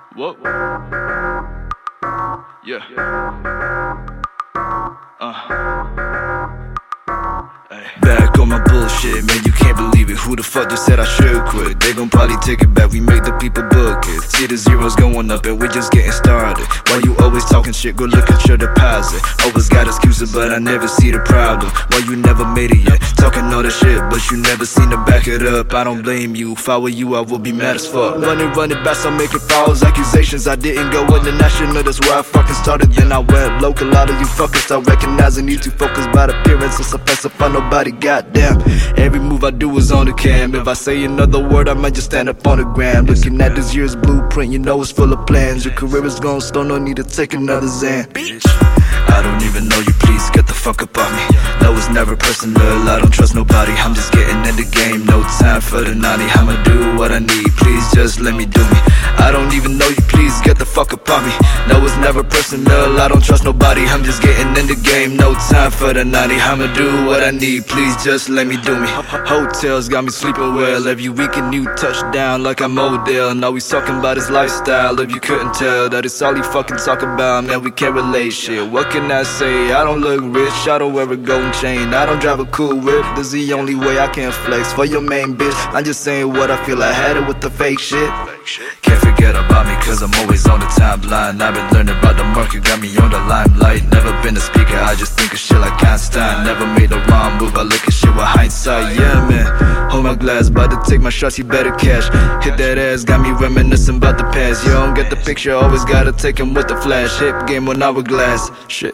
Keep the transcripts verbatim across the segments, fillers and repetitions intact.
Whoa. Yeah. Uh. Back on my bullshit, man, you can't believe it. Who the fuck just said I should quit? They gon' probably take it back, we make the people book it. See the zeros going up and we just getting started. Why you always talking shit, go look at your deposit. Always got excuses, but I never see the problem. Why you never made it yet? Talking all the shit, but you never seen to back it up. I don't blame you, if I were you, I would be mad as fuck. Running, running back, I'm making false accusations. I didn't go international, that's where I fucking started. Then I went local, a lot of you fuckers start recognizing you too focused by the appearance. It's a place to find nobody, goddamn. Every move I do is on the cam. If I say another word, I might just stand up on the gram. Looking at this year's blueprint, you know it's full of plans. Your career is gone, so no need to take another Xan. Bitch, I don't even know you, please get the fuck up on me. No, it's never personal, I don't trust nobody. I'm just getting in the game, no time for the naughty. I'ma do what I need, please just let me do me. I don't even know you, please get the fuck up on me. No, it's never personal, I don't trust nobody. I'm just getting in the game, no time for the naughty. I'ma do what I need, please just let me do me. Hotels got me sleeping well, every week a new touchdown like I'm Odell. Now he's talking about his lifestyle, if you couldn't tell that it's all he fucking talk about, man, we can't relate shit. What can I say? I don't look rich, I don't wear a golden chain, I don't drive a cool whip, this the only way I can flex for your main bitch. I'm just saying what I feel, I had it with the fake shit. Can't forget about me cause I'm always on the timeline. I've been learning about the market, got me on the limelight. Never been a speaker, I just think of shit like Einstein. Never made a wrong move, I look at shit with hindsight. Yeah man, hold my glass, about to take my shots, you better cash. Hit that ass, got me reminiscing about the past. You don't get the picture, always gotta take him with the flash. Hip game on hourglass, shit.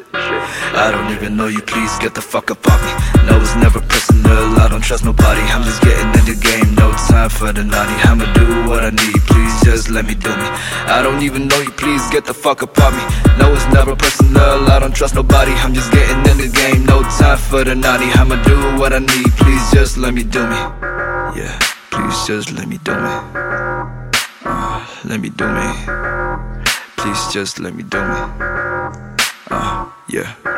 I don't even know you, please get the fuck up off me. No, it's never personal, I don't trust nobody. I'm just getting in the game, no time for the naughty. I'ma do what I need, please just let me do me. I don't even know you, please get the fuck up off me. No, it's never personal, I don't trust nobody. I'm just getting in the game, no time for the naughty. I'ma do what I need, please just let me do me. Yeah, please just let me do me. Uh, let me do me. Please just let me do me. Uh, yeah.